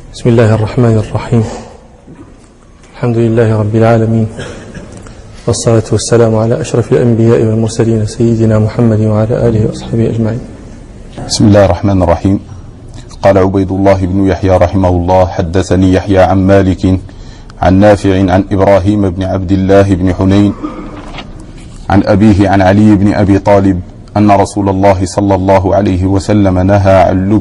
بسم الله الرحمن الرحيم. الحمد لله رب العالمين، والصلاة والسلام على أشرف الأنبياء والمرسلين سيدنا محمد وعلى آله وأصحابه أجمعين. بسم الله الرحمن الرحيم. قال عبيد الله بن يحيى رحمه الله: حدثني يحيى عن مالك عن نافع عن إبراهيم بن عبد الله بن حنين عن أبيه عن علي بن أبي طالب أن رسول الله صلى الله عليه وسلم نهى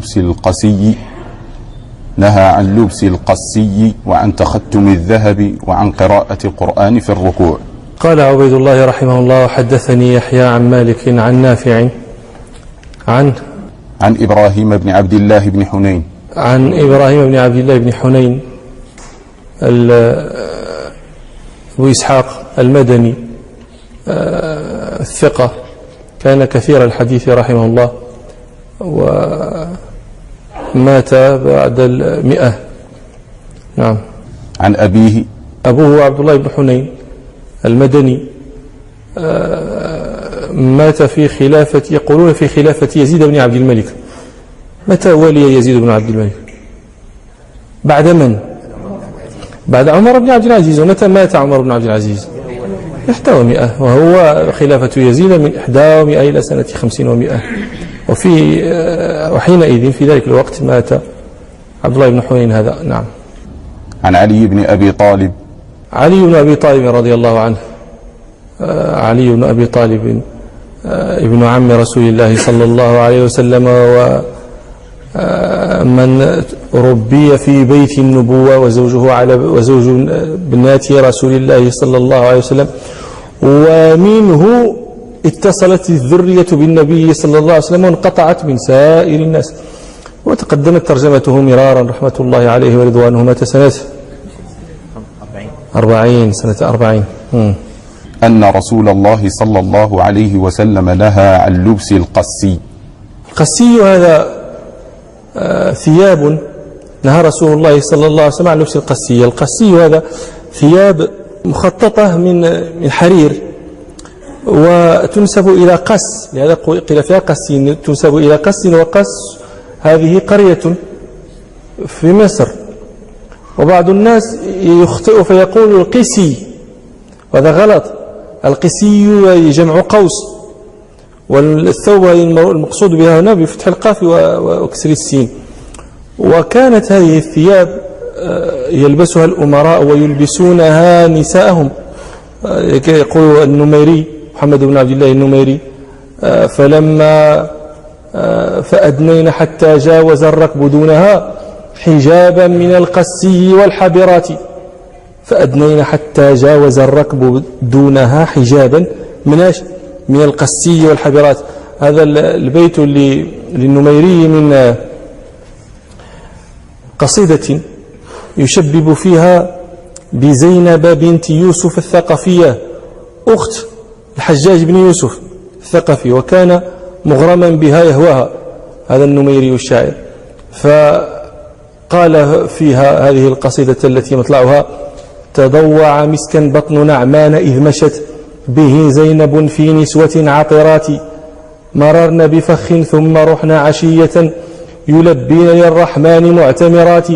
عن لبس القسي وعن تختم الذهب وعن قراءة القرآن في الركوع. قال عبيد الله رحمه الله: حدثني يحيى عن مالك عن نافع عن إبراهيم بن عبد الله بن حنين عن إبراهيم بن عبد الله بن حنين أبو إسحاق المدني الثقة، كان كثير الحديث رحمه الله، ومات بعد 100. نعم. عن أبوه عبد الله بن حنين المدني، مات في خلافة، يقولون في خلافة يزيد بن عبد الملك. متى ولي يزيد بن عبد الملك؟ بعد من؟ بعد عمر بن عبد العزيز. ومتى مات عمر بن عبد العزيز؟ 100، وهو خلافة يزيد من 100 إلى سنة 50 و100. وحينئذ في ذلك الوقت مات عبد الله بن حنين هذا. نعم. عن علي بن أبي طالب رضي الله عنه. علي بن أبي طالب ابن عم رسول الله صلى الله عليه وسلم، ومن ربي في بيت النبوة، وزوج بنات رسول الله صلى الله عليه وسلم، ومنه اتصلت الذرية بالنبي صلى الله عليه وسلم وانقطعت من سائر الناس. وتقدمت ترجمته مرارا رحمة الله عليه ورضوانه. مات سنة 40. سنة 40. أن رسول الله صلى الله عليه وسلم نهى عن لبس القسي. القسي هذا ثياب، نهى رسول الله صلى الله عليه وسلم عن لبس القسي. القسي هذا ثياب مخططة من حرير، وتنسب إلى قس، لهذا قيل فيها قسي، تنسب إلى قس. وقس هذه قرية في مصر، وبعض الناس يخطئ فيقول القسي، وهذا غلط. القسي جمع قوس، والثوبة المقصود بها هنا بفتح القاف وكسر السين. وكانت هذه الثياب يلبسها الأمراء ويلبسونها نساءهم. يقول النميري، محمد بن عبد الله النميري: فلما فأدنين حتى جاوز الركب دونها حجابا من القسي والحبرات. فأدنين حتى جاوز الركب دونها حجابا من القسي والحبرات. هذا البيت للنميري من قصيدة يشبب فيها بزينب بنت يوسف الثقفية، أخت الحجاج بن يوسف الثقفي، وكان مغرما بها يهواها، هذا النميري الشاعر. فقال فيها هذه القصيدة التي مطلعها: تضوع مسكا بطن نعمان إذ مشت به زينب في نسوة عطرات، مررن بفخ ثم رحن عشية يلبين للرحمن معتمرات،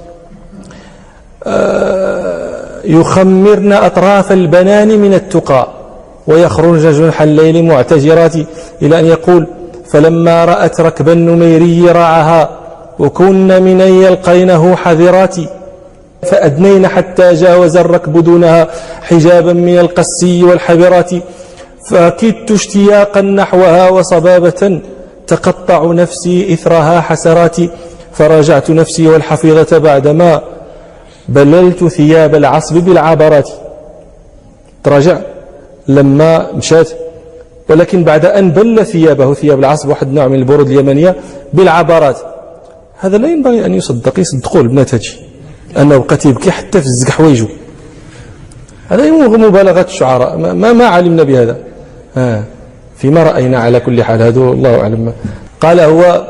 يخمرن أطراف البنان من التقى ويخرجن جنح الليل معتجرات. إلى أن يقول: فلما رأت ركب النميري راعها وكن من أن يلقينه حذرات، فأدنين حتى جاوز الركب دونها حجابا من القسي والحبرات، فكدت اشتياقا نحوها وصبابة تقطع نفسي إثرها حسرات، فراجعت نفسي والحفيظة بعدما بللت ثياب العصب بالعبرات. تراجع لما مشات، ولكن بعد أن بل ثيابه، ثياب العصب واحد نوع من البرود اليمنية، بالعبرات. هذا لا ينبغي أن يصدقوا البنات هادشي، أنه بقى يبكي حتى في الزق حوايجه. هذا مبالغة الشعراء، ما علمنا بهذا، فيما رأينا. على كل حال هذا الله أعلم. قال هو: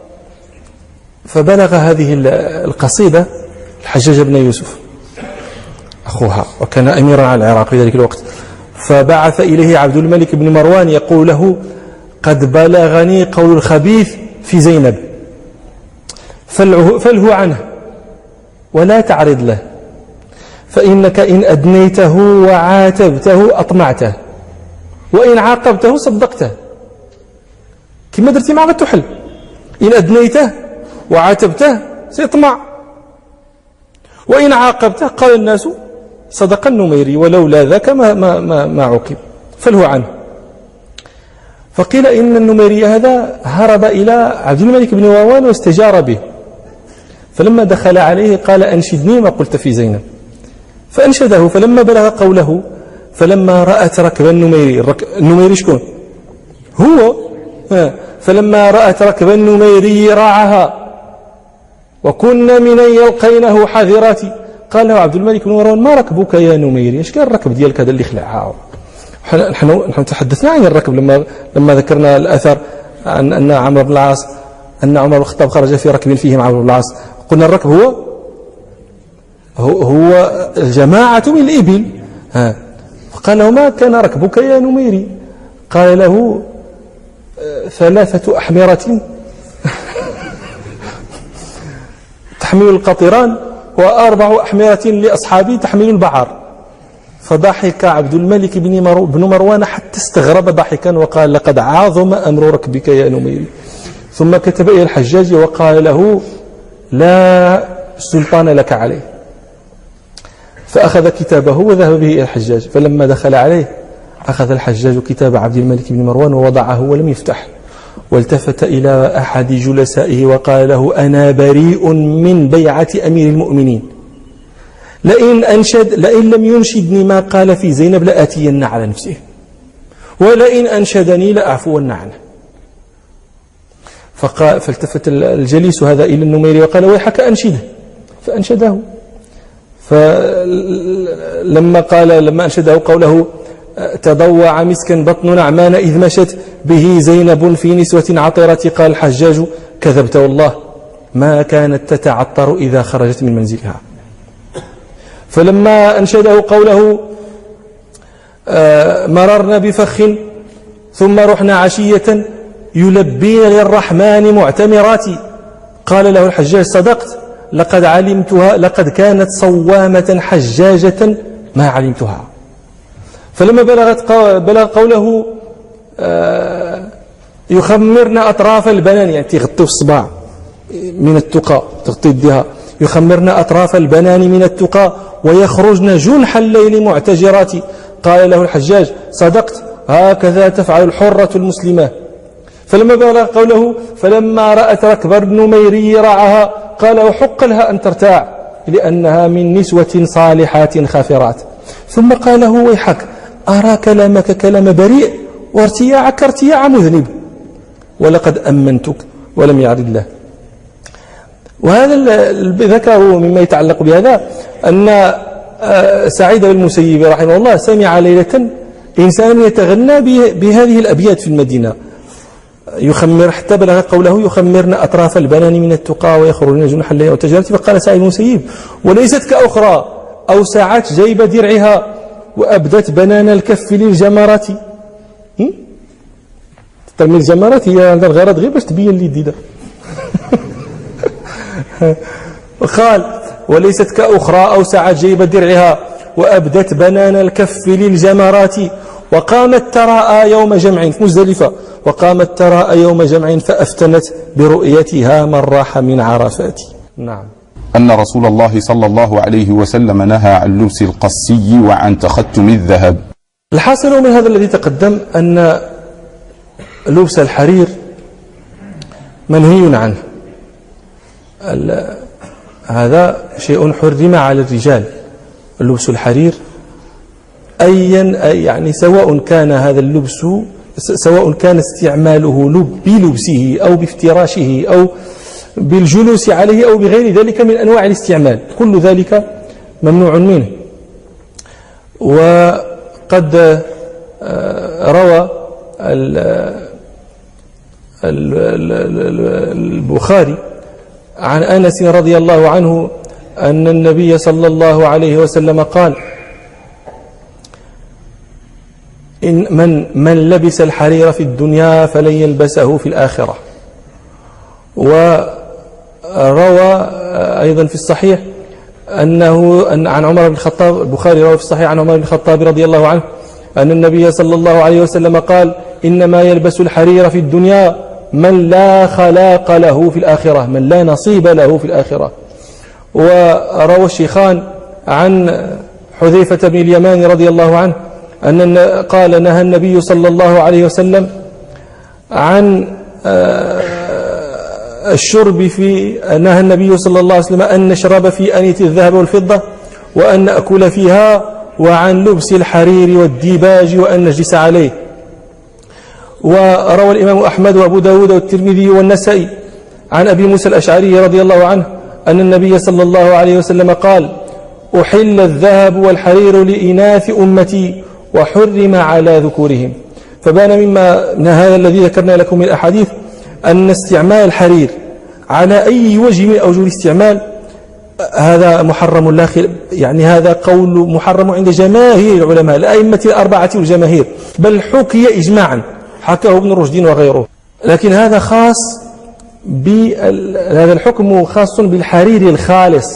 فبلغ هذه القصيدة الحجاج بن يوسف أخوها، وكان أميرا على العراق في ذلك الوقت، فبعث إليه عبد الملك بن مروان يقول له: قد بلغني قول الخبيث في زينب فله عنه. ولا تعرض له، فإنك إن أدنيته وعاتبته أطمعته، وإن عاقبته صدقته. كما درتي مع التحل، إن أدنيته وعاتبته سيطمع، وإن عاقبته قال الناس صدق النميري ولولا ذاك ما عوقب، فله عنه. فقيل إن النميري هذا هرب إلى عبد الملك بن مروان واستجار به، فلما دخل عليه قال أنشدني ما قلت في زينب، فأنشده. فلما بلغ قوله فلما رأت ركب النميري شكون هو، فلما رأت ركب النميري راعها وكنا من يلقينه حذرات، قال له عبد الملك بن مروان ما ركبك يا نميري، ايش كان الركب ديالك هذا اللي خلعها؟ نحن تحدثنا عن الركب لما ذكرنا الأثر أن عمرو بن العاص، أن عمر بن الخطاب خرج في ركب فيهم عمرو بن العاص، قلنا الركب هو الجماعة من الإبل. فقال له ما كان ركبك يا نميري؟ قال له 3 أحمرة تحمل القطران و4 أحمرة لأصحابي تحمل البعر. فضحك عبد الملك بن مروان حتى استغرب ضحكا وقال لقد عظم أمر ركبك يا نميري. ثم كتب إلى الحجاج وقال له لا سلطان لك عليه، فأخذ كتابه وذهب به إلى الحجاج. فلما دخل عليه أخذ الحجاج كتاب عبد الملك بن مروان ووضعه ولم يفتح، والتفت إلى أحد جلسائه وقال له أنا بريء من بيعة أمير المؤمنين، لئن لم ينشدني ما قال في زينب لآتين على نفسه، ولئن أنشدني لأعفون عنه. فالتفت الجليس هذا إلى النميري وقال ويحك أنشده، فأنشده. فلما أنشده قوله تضوع مسكا بطن نعمان إذ مشت به زينب في نسوة عطرة، قال الحجاج كذبت والله ما كانت تتعطر إذا خرجت من منزلها. فلما أنشده قوله مررنا بفخ ثم رحنا عشية يلبين للرحمن معتمرات، قال له الحجاج صدقت لقد علمتها، لقد كانت صوامة حجاجة ما علمتها. فلما بلغ قوله يخمرن أطراف البنان، يعني تغطي الصباع من التقى، تغطي يدها، يخمرن أطراف البنان من التقى ويخرجن جنح الليل معتجرات، قال له الحجاج صدقت هكذا تفعل الحرة المسلمة. فلما بلغ قوله فلما رأت ركب النميري رعها، قال وحق لها أن ترتاع لأنها من نسوة صالحات خافرات. ثم قال له ويحك أرى كلامك كلام بريء وارتياعك ارتياع مذنب، ولقد أمنتك ولم يعرض له. وهذا ذكره مما يتعلق بهذا أن سعيد بن المسيب رحمه الله سمع ليلة إنسان يتغنى بهذه الأبيات في المدينة، يخمر حتى بلغ قوله يخمرن أطراف البنان من التقى ويخرجن جنح الليل والتجارة. فقال سعيد بن المسيب وليست كأخرى أوسعت جيب درعها وأبدت بنان الكف للجمرات. ترمي الجمرات هي عندها الغرض غير باش تبين لي الديدة. قال وليست كأخرى أوسعت جيب درعها وأبدت بنان الكف للجمرات، وقامت تراءى يوم جمع في مزدلفة، وقامت تراءى يوم جمع فأفتنت برؤيتها من راح من عرفات. نعم. أن رسول الله صلى الله عليه وسلم نهى عن لبس القسي وعن تختم الذهب. الحاصل من هذا الذي تقدم أن لبس الحرير منهي عنه، هذا شيء حرم على الرجال، لبس الحرير يعني سواء كان هذا اللبس، سواء كان استعماله بلبسه أو بافتراشه أو بالجلوس عليه أو بغير ذلك من أنواع الاستعمال، كل ذلك ممنوع منه. وقد روى البخاري عن أنس رضي الله عنه أن النبي صلى الله عليه وسلم قال إن من لبس الحرير في الدنيا فلن يلبسه في الآخرة. وروى أيضا في الصحيح أن عن عمر بن الخطاب، البخاري روى في الصحيح عن عمر بن الخطاب رضي الله عنه أن النبي صلى الله عليه وسلم قال: إنما يلبس الحرير في الدنيا من لا خلاق له في الآخرة، من لا نصيب له في الآخرة. وروى الشيخان عن حذيفة بن اليمان رضي الله عنه أن قال: نهى النبي صلى الله عليه وسلم عن الشرب نهى النبي صلى الله عليه وسلم أن نشرب في آنية الذهب والفضة وأن نأكل فيها، وعن لبس الحرير والديباج وأن نجلس عليه. وروى الإمام أحمد وأبو داود والترمذي والنسائي عن أبي موسى الأشعري رضي الله عنه أن النبي صلى الله عليه وسلم قال: أحل الذهب والحرير لإناث أمتي وحرم على ذكورهم. فبان من هذا الذي ذكرنا لكم من الأحاديث أن استعمال الحرير على أي وجه من أوجه الاستعمال هذا محرم لا خلاف، يعني هذا قول محرم عند جماهير العلماء الأئمة الأربعة والجماهير، بل حكي إجماعا حكاه ابن رشد وغيره. لكن هذا خاص هذا الحكم خاص بالحرير الخالص.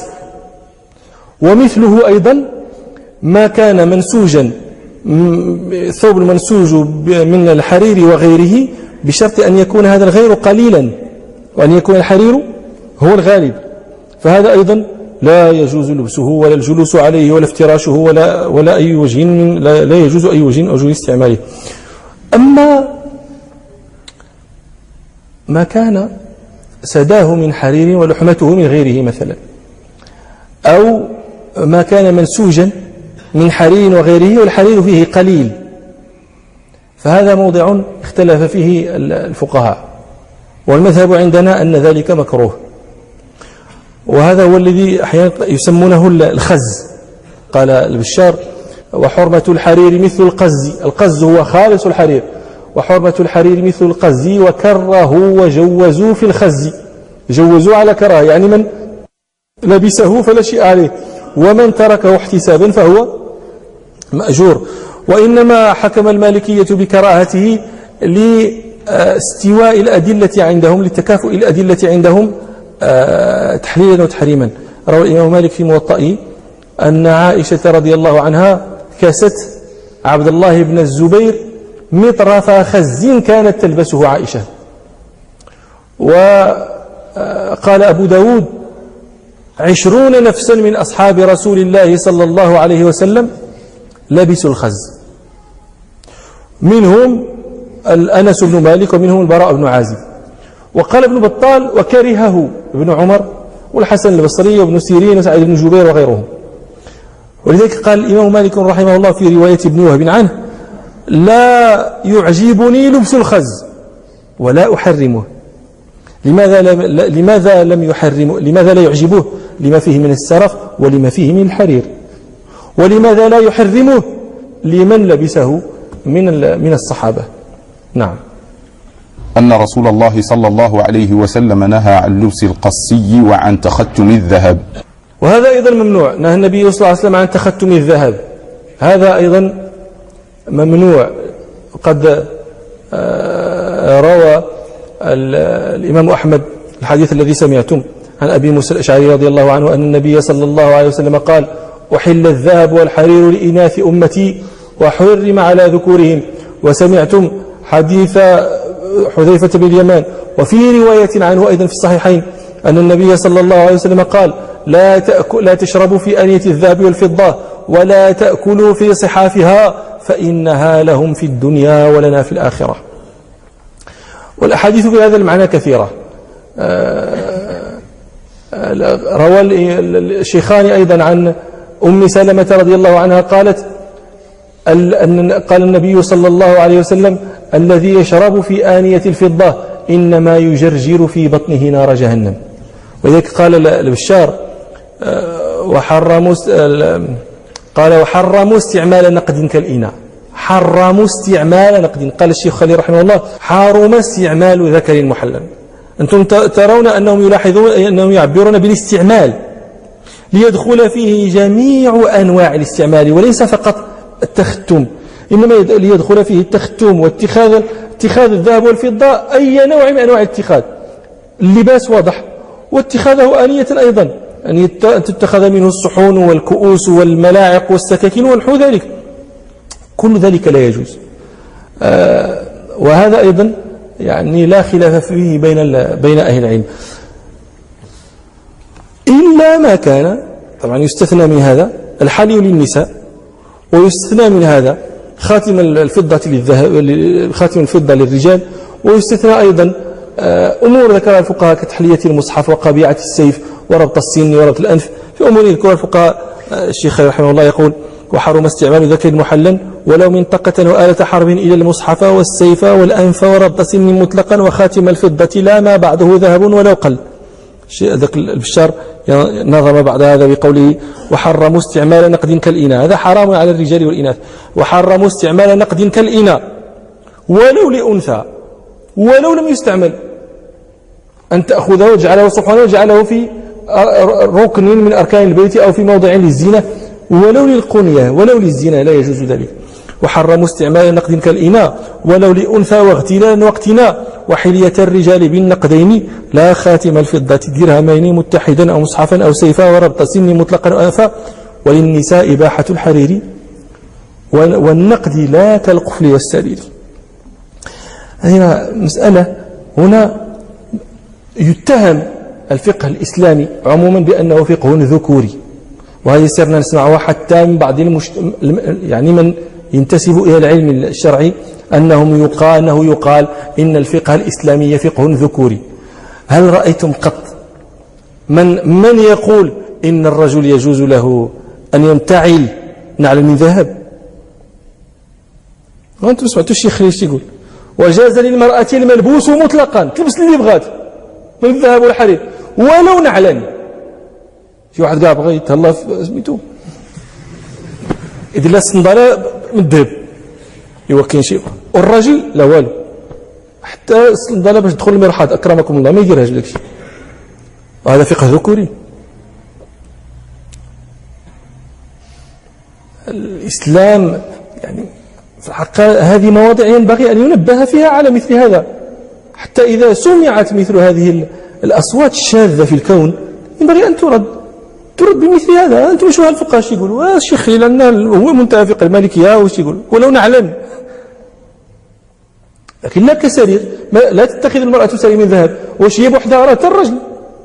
ومثله أيضا ما كان منسوجا، ثوب المنسوج من الحرير وغيره، بشرط أن يكون هذا الغير قليلا وأن يكون الحرير هو الغالب، فهذا أيضا لا يجوز لبسه ولا الجلوس عليه ولا افتراشه ولا أي وجه لا يجوز أي وجه من أوجه استعماله. أما ما كان سداه من حرير ولحمته من غيره مثلا، أو ما كان منسوجا من حرير وغيره والحرير فيه قليل، فهذا موضع اختلف فيه الفقهاء، والمذهب عندنا أن ذلك مكروه. وهذا هو الذي أحيانا يسمونه الخز. قال البشار: وحرمة الحرير مثل القز، القز هو خالص الحرير، وحرمة الحرير مثل القز وكره وجوزوا في الخز، جوزوا على كراهة، يعني من لبسه فلا شيء عليه، ومن تركه احتسابا فهو مأجور. وإنما حكم المالكية بكراهته لاستواء الأدلة عندهم، لتكافؤ الأدلة عندهم تحليلا وتحريما. روى الإمام مالك في موطئه أن عائشة رضي الله عنها كست عبد الله بن الزبير مطرف خز كانت تلبسه عائشة. وقال أبو داود: 20 نفسا من أصحاب رسول الله صلى الله عليه وسلم لبسوا الخز، منهم أنس بن مالك ومنهم البراء بن عازب. وقال ابن بطال: وكرهه ابن عمر والحسن البصري وابن سيرين وسعيد بن جبير وغيرهم. ولذلك قال الإمام مالك رحمه الله في رواية ابن وهب عنه: لا يعجبني لبس الخز ولا أحرمه. لماذا لم يحرمه؟ لماذا لا يعجبه؟ لما فيه من السرف ولما فيه من الحرير. ولماذا لا يحرمه؟ لمن لبسه من الصحابة. نعم. أن رسول الله صلى الله عليه وسلم نهى عن لبس القصي وعن تختم الذهب، وهذا أيضا ممنوع. نهى النبي صلى الله عليه وسلم عن تختم الذهب، هذا أيضا ممنوع. قد روى الإمام أحمد الحديث الذي سمعتم عن أبي موسى الأشعري رضي الله عنه أن النبي صلى الله عليه وسلم قال: أحل الذهب والحرير لإناث أمتي وحرم على ذكورهم. وسمعتم حديث حذيفة بن اليمان. وفي رواية عنه أيضا في الصحيحين أن النبي صلى الله عليه وسلم قال: لا تشربوا في آنية الذهب والفضة ولا تأكلوا في صحافها فإنها لهم في الدنيا ولنا في الآخرة. والأحاديث في هذا المعنى كثيرة. روى الشيخان أيضا عن أم سلمة رضي الله عنها قالت: قال النبي صلى الله عليه وسلم: الذي يشرب في آنية الفضة إنما يجرجر في بطنه نار جهنم. وذلك قال البشار: وحرموا استعمال نقد كالإناء. حرموا استعمال نقد. قال الشيخ خليل رحمه الله: حرم استعمال ذكر محلل. أنتم ترون أنهم يلاحظون أنهم يعبرون بالاستعمال ليدخل فيه جميع أنواع الاستعمال وليس فقط التختم، إنما ليدخل فيه التختم واتخاذ الذهب والفضة أي نوع من أنواع الاتخاذ. اللباس واضح، واتخاذه آنية أيضا، أن تتخذ منه الصحون والكؤوس والملاعق والسكاكين ونحو ذلك، كل ذلك لا يجوز. وهذا أيضا يعني لا خلاف فيه بين أهل العلم، إلا ما كان طبعا يستثنى من هذا الحلي للنساء، ويستثنى من هذا خاتم الفضة للذهب، خاتم الفضة للرجال، ويستثنى أيضا أمور ذكرها الفقهاء كتحلية المصحف وقبيعة السيف وربط السن وربط الأنف. في أمور يذكرها الفقهاء الشيخ رحمه الله يقول: وحرم استعمال ذكر محلا ولو منطقة وآلة حرب إلى المصحف والسيف والأنف وربط سن مطلقا وخاتم الفضة لا ما بعده ذهب ولو قل. ذاك البشار نظم بعد هذا بقوله: وحرموا استعمال نقد كالإناء، هذا حرام على الرجال والإناث. وحرموا استعمال نقد كالإناء ولو لأنثى ولو لم يستعمل، أن تأخذه وجعله صحنا وجعله في ركن من أركان البيت أو في موضع للزينة ولو للقنية ولو للزنا، لا يجوز ذلك. وحرموا استعمال نقد كالإناء ولو لأنثى واغتلال واقتناء، وحلية الرجال بالنقدين لا خاتم الفضة درهمين متحدا أو مصحفا أو سيفا وربط سن مطلقا وأنفا. وللنساء إباحة الحرير والنقد لا كالقفل والسرير. هنا مسألة، هنا يتهم الفقه الإسلامي عموما بأنه فقه ذكوري، وهذه سرنا نسمعها حتى من بعض يعني من ينتسب إلى العلم الشرعي أنه يقال إن الفقه الإسلامي فقه ذكوري. هل رأيتم قط من يقول إن الرجل يجوز له أن ينتعل نعل من ذهب؟ وأنتم سمعتوا الشيخ خليش يقول: وجاز للمرأة الملبوس مطلقا، تلبس اللي بغات من الذهب والحرير ولو نعلا. في واحد قاعد بغى يتهلا في سميتو يدير لها الصندالة من الذهب، ايوا كاين شي، والراجل لا والو، حتى الصندالة باش تدخل المرحاض اكرمكم الله ما يديرهاش داك الشيء. وهذا فقه ذكوري. الإسلام يعني في الحقيقة هذه مواضع ينبغي أن ينبه فيها على مثل هذا، حتى إذا سمعت مثل هذه الأصوات الشاذة في الكون ينبغي أن ترد بمثل هذا. أنتم شو هالفقهاء شو يقولوا؟ الشيخ لأن هو منتهى فقه المالكية وش يقول ولو نعلم، لكن لا كسرير. لا تتخذ المرأة سرير من ذهب، واش هي بوحدها راه حتى الرجل.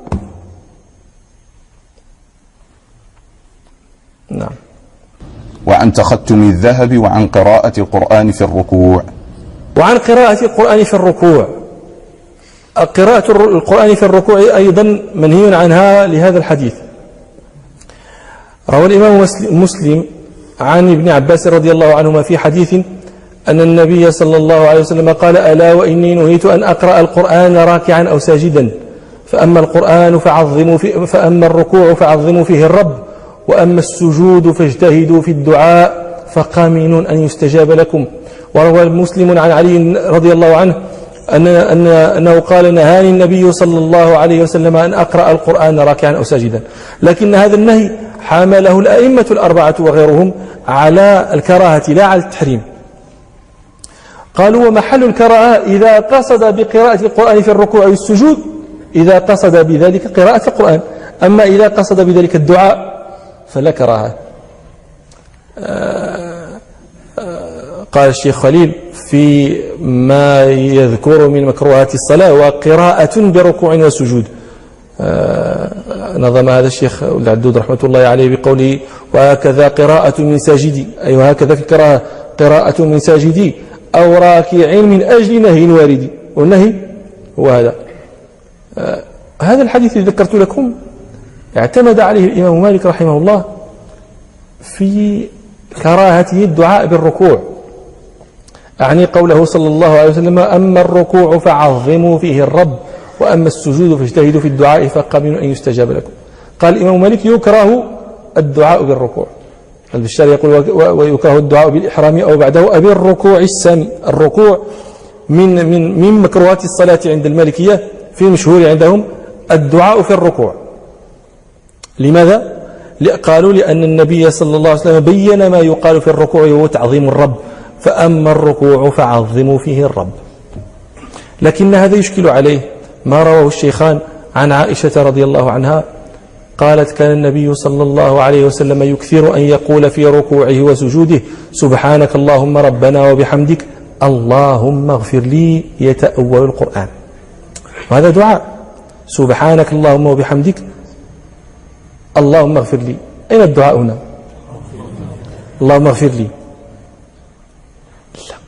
نعم. وعن تختم الذهب وعن قراءة القرآن في الركوع. وعن قراءة القرآن في الركوع. قراءة القرآن في الركوع أيضا منهي عنها لهذا الحديث. روى الإمام مسلم عن ابن عباس رضي الله عنهما في حديث أن النبي صلى الله عليه وسلم قال: ألا وإني نهيت أن أقرأ القرآن راكعا أو ساجدا، فأما الركوع فعظموا فيه الرب، وأما السجود فاجتهدوا في الدعاء فقامنون أن يستجاب لكم. وروى مسلم عن علي رضي الله عنه أنه قال: نهاني النبي صلى الله عليه وسلم أن أقرأ القرآن راكعا أو ساجدا. لكن هذا النهي حمله الأئمة الأربعة وغيرهم على الكراهة لا على التحريم. قالوا: ومحل الكراهة إذا قصد بقراءة القرآن في الركوع والسجود، إذا قصد بذلك قراءة القرآن، أما إذا قصد بذلك الدعاء فلا كراهة. قال الشيخ خليل في ما يذكر من مكروهات الصلاة: وقراءة بركوع وسجود. نظم هذا الشيخ العدود رحمة الله عليه بقوله: وهكذا قراءة من ساجدي، أي وهكذا في الكراهة قراءة من ساجدي أو راكع من أجل نهي واردي. والنهي هو هذا. هذا الحديث الذي ذكرت لكم اعتمد عليه الإمام مالك رحمه الله في كراهته الدعاء بالركوع، أعني قوله صلى الله عليه وسلم: أما الركوع فعظموا فيه الرب، وأما السجود فاجتهدوا في الدعاء فقامنوا أن يستجاب لكم. قال الإمام مالك: يكره الدعاء بالركوع. البشار يقول: ويكره الدعاء بالإحرام أو بعده أبي الركوع السامي. الركوع من مكروهات الصلاة عند المالكية، في المشهور عندهم الدعاء في الركوع. لماذا؟ قالوا: لأن النبي صلى الله عليه وسلم بين ما يقال في الركوع وهو تعظيم الرب، فأما الركوع فعظموا فيه الرب. لكن هذا يشكل عليه ما رواه الشيخان عن عائشة رضي الله عنها قالت كان النبي صلى الله عليه وسلم يكثر أن يقول في ركوعه وسجوده سبحانك اللهم ربنا وبحمدك اللهم اغفر لي، يتأول القرآن. وهذا دعاء، سبحانك اللهم وبحمدك اللهم اغفر لي. أين الدعاء هنا؟ اللهم اغفر لي، لا،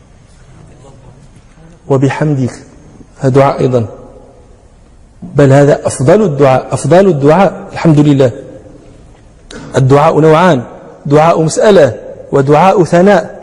وبحمدك هذا دعاء أيضا، بل هذا أفضل الدعاء. أفضل الدعاء الحمد لله. الدعاء نوعان، دعاء مسألة ودعاء ثناء.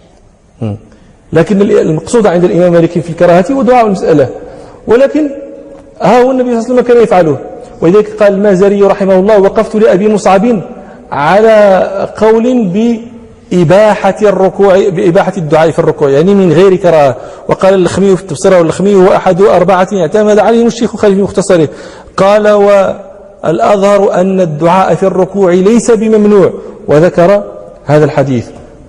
لكن المقصود عند الإمام مالك في الكراهة هو دعاء المسألة، ولكن ها هو النبي صلى الله عليه وسلم كان يفعله. ولذلك قال المازري رحمه الله: وقفت لأبي مصعب على قول بإباحة الركوع، بإباحة الدعاء في الركوع، يعني من غير كراهة. وقال اللخمي في التفسير، واللخمي هو أحد 4 اعتمد عليهم الشيخ خليل في مختصره. قال: والأظهر أن الدعاء في الركوع ليس بممنوع، وذكر هذا الحديث.